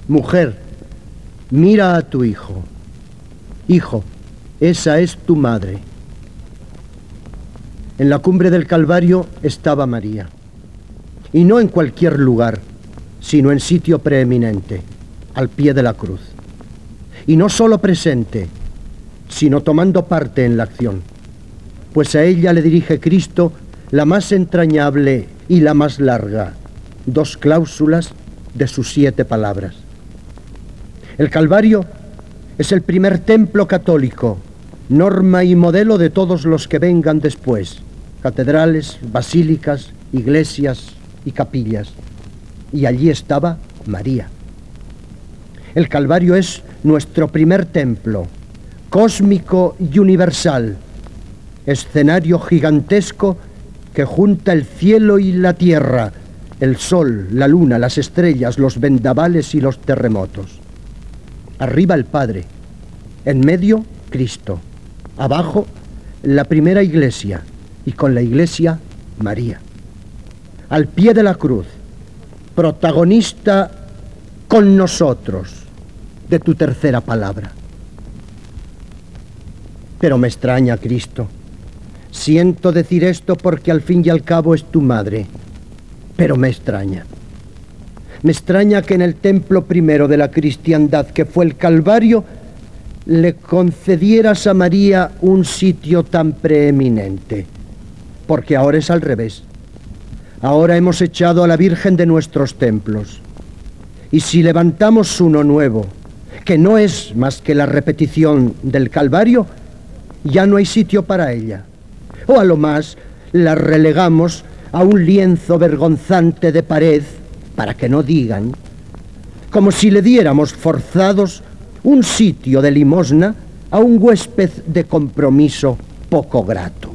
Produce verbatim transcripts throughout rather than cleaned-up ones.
mujer, mira a tu hijo. Hijo, esa es tu madre. En la cumbre del Calvario estaba María. Y no en cualquier lugar, sino en sitio preeminente, al pie de la cruz. Y no solo presente, sino tomando parte en la acción, pues a ella le dirige Cristo la más entrañable y la más larga, dos cláusulas de sus siete palabras. El Calvario es el primer templo católico, norma y modelo de todos los que vengan después, catedrales, basílicas, iglesias y capillas. Y allí estaba María. El Calvario es nuestro primer templo, cósmico y universal, escenario gigantesco que junta el cielo y la tierra, el sol, la luna, las estrellas, los vendavales y los terremotos. Arriba el Padre, en medio Cristo, abajo la primera iglesia y con la iglesia María. Al pie de la cruz, protagonista con nosotros de tu tercera palabra. Pero me extraña, Cristo. Siento decir esto porque al fin y al cabo es tu madre, pero me extraña. Me extraña que en el templo primero de la cristiandad, que fue el Calvario, le concedieras a María un sitio tan preeminente, porque ahora es al revés. Ahora hemos echado a la Virgen de nuestros templos, y si levantamos uno nuevo, que no es más que la repetición del Calvario, ya no hay sitio para ella. O a lo más la relegamos a un lienzo vergonzante de pared, para que no digan, como si le diéramos forzados un sitio de limosna a un huésped de compromiso poco grato.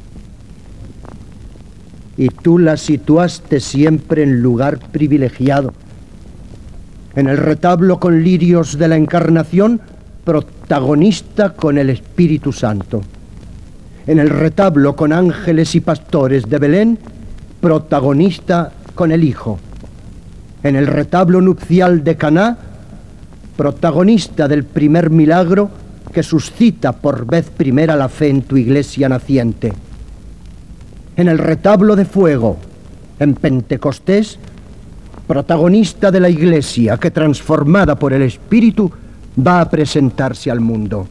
Y tú la situaste siempre en lugar privilegiado. En el retablo con lirios de la Encarnación, protagonista con el Espíritu Santo. En el retablo con ángeles y pastores de Belén, protagonista con el Hijo. En el retablo nupcial de Caná, protagonista del primer milagro que suscita por vez primera la fe en tu iglesia naciente. En el retablo de fuego, en Pentecostés, protagonista de la iglesia que, transformada por el Espíritu, va a presentarse al mundo.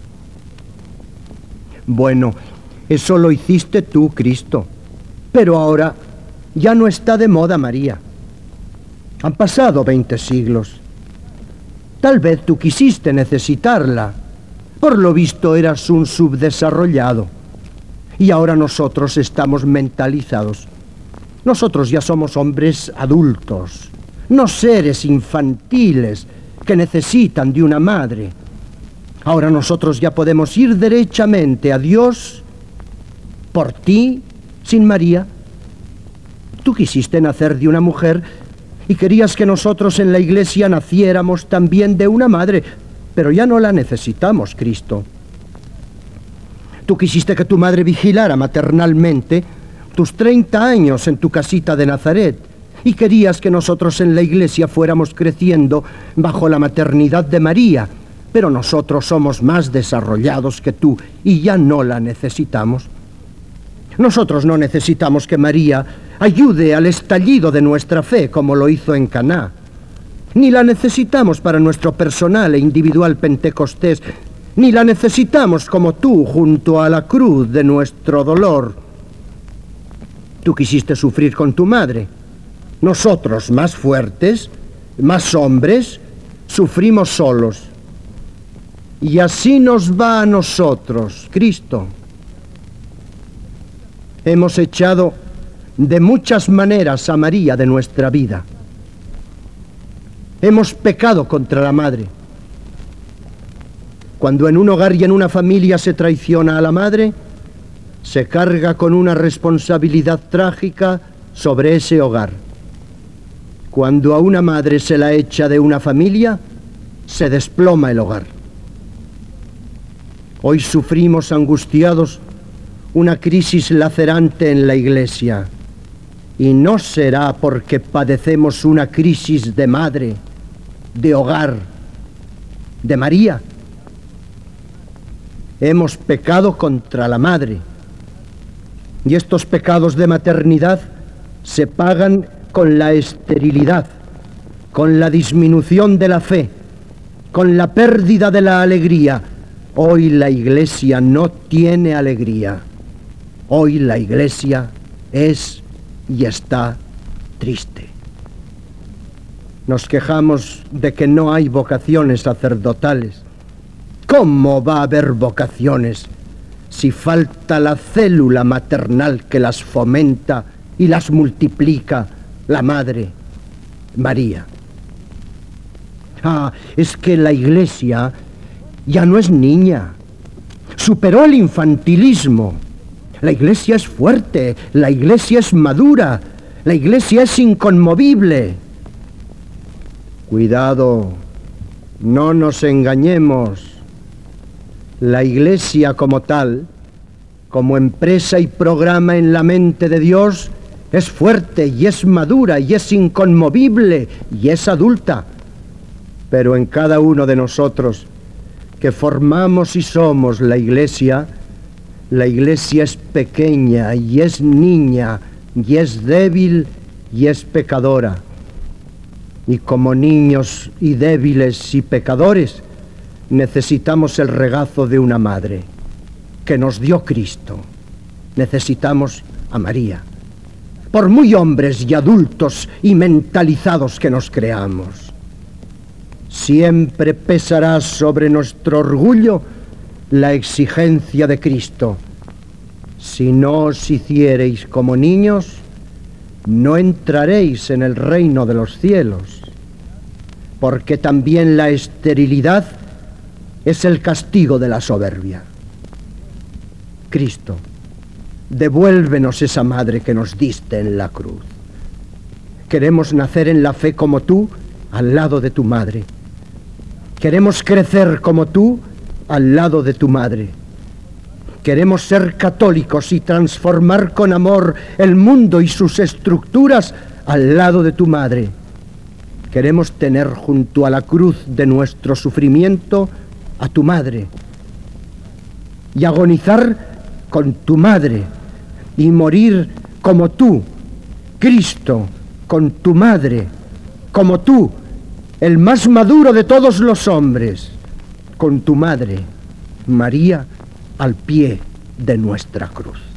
Bueno, eso lo hiciste tú, Cristo, pero ahora ya no está de moda María. Han pasado veinte siglos. Tal vez tú quisiste necesitarla. Por lo visto eras un subdesarrollado. Y ahora nosotros estamos mentalizados. Nosotros ya somos hombres adultos, no seres infantiles que necesitan de una madre. Ahora nosotros ya podemos ir derechamente a Dios por ti, sin María. Tú quisiste nacer de una mujer y querías que nosotros en la iglesia naciéramos también de una madre, pero ya no la necesitamos, Cristo. Tú quisiste que tu madre vigilara maternalmente tus treinta años en tu casita de Nazaret y querías que nosotros en la iglesia fuéramos creciendo bajo la maternidad de María, pero nosotros somos más desarrollados que tú y ya no la necesitamos. Nosotros no necesitamos que María ayude al estallido de nuestra fe como lo hizo en Caná, ni la necesitamos para nuestro personal e individual Pentecostés, ni la necesitamos como tú junto a la cruz de nuestro dolor. Tú quisiste sufrir con tu madre. Nosotros, más fuertes, más hombres, sufrimos solos. Y así nos va a nosotros, Cristo. Hemos echado de muchas maneras a María de nuestra vida. Hemos pecado contra la madre. Cuando en un hogar y en una familia se traiciona a la madre, se carga con una responsabilidad trágica sobre ese hogar. Cuando a una madre se la echa de una familia, se desploma el hogar. Hoy sufrimos angustiados una crisis lacerante en la iglesia, y no será porque padecemos una crisis de madre, de hogar de María. Hemos pecado contra la madre, y estos pecados de maternidad se pagan con la esterilidad, con la disminución de la fe, con la pérdida de la alegría. Hoy la Iglesia no tiene alegría. Hoy la Iglesia es y está triste. Nos quejamos de que no hay vocaciones sacerdotales. ¿Cómo va a haber vocaciones si falta la célula maternal que las fomenta y las multiplica, la Madre María? Ah, es que la Iglesia ya no es niña. Superó el infantilismo. La Iglesia es fuerte, la Iglesia es madura, la Iglesia es inconmovible. Cuidado, no nos engañemos. La Iglesia como tal, como empresa y programa en la mente de Dios, es fuerte y es madura y es inconmovible y es adulta. Pero en cada uno de nosotros que formamos y somos la Iglesia, la Iglesia es pequeña y es niña y es débil y es pecadora. Y como niños y débiles y pecadores, necesitamos el regazo de una madre que nos dio Cristo. Necesitamos a María, por muy hombres y adultos y mentalizados que nos creamos. Siempre pesará sobre nuestro orgullo la exigencia de Cristo. Si no os hiciereis como niños, no entraréis en el reino de los cielos, porque también la esterilidad es el castigo de la soberbia. Cristo, devuélvenos esa madre que nos diste en la cruz. Queremos nacer en la fe como tú, al lado de tu madre. Queremos crecer como tú, al lado de tu madre. Queremos ser católicos y transformar con amor el mundo y sus estructuras al lado de tu madre. Queremos tener junto a la cruz de nuestro sufrimiento a tu madre y agonizar con tu madre y morir como tú, Cristo, con tu madre, como tú, el más maduro de todos los hombres, con tu madre, María, al pie de nuestra cruz.